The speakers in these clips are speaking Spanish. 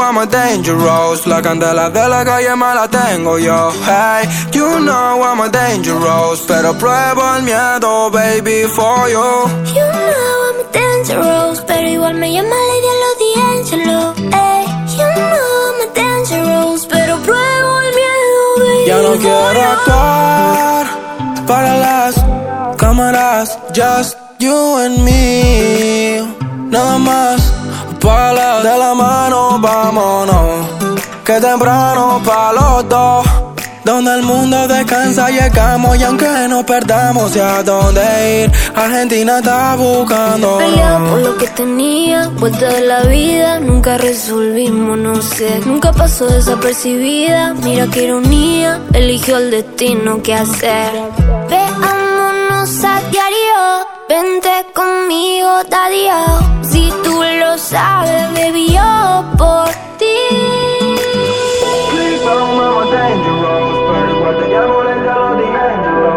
I'm a dangerous. La candela de la calle me la tengo yo. Hey, you know I'm a dangerous. Pero pruebo el miedo, baby, for you. You know I'm a dangerous. Pero igual me llama Lady a los D'Angelo. Hey, you know I'm a dangerous. Pero pruebo el miedo, baby. Ya no quiero actuar para las cámaras. Just you and me. Nada más. Pala de la mano, vámonos. Que temprano pa' los dos. Donde el mundo descansa llegamos. Y aunque nos perdamos, sé a dónde ir. Argentina está buscando. Peleaba por lo que tenía, vuelta de la vida. Nunca resolvimos, no sé. Nunca pasó desapercibida. Mira qué ironía, eligió el destino que hacer. Veámonos a diario. Vente conmigo, daddy. Si tú lo sabes, baby, yo por ti. Please don't know I'm dangerous. Pero igual te llamo Lady a los D'Angelo.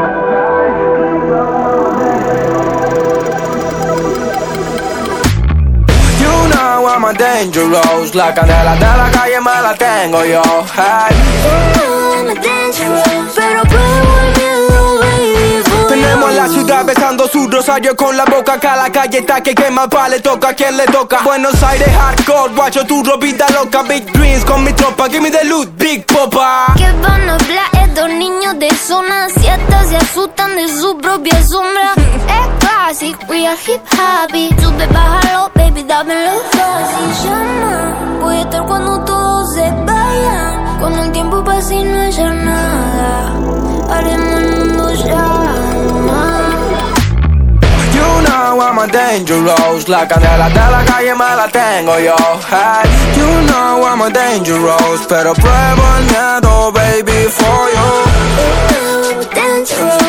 You know I'm a dangerous. La candela de la calle me la tengo yo. Hey. You know I'm a dangerous. Pero pruebo el miedo, baby, for Tenemos you. la ciudad besando su rosario con la boca. Acá la calle está que quema, pa' le toca a quien le toca. Buenos Aires hardcore, guacho tu ropita loca. Big dreams con mi tropa, give me the loot, big popa. ¿Qué van a hablar estos niños de zona 7? Se asustan de su propia sombra. Es fácil, we are hip happy. Sube, bájalo, baby, dámelo fácil. Llama, voy a estar cuando todos se vayan. Cuando el tiempo pase y no haya nada, haremos el mundo llama. You know I'm a dangerous. La candela de la calle me la tengo yo. Hey, you know I'm a dangerous. Pero pruebo el miedo, baby, for you. You know I'm dangerous.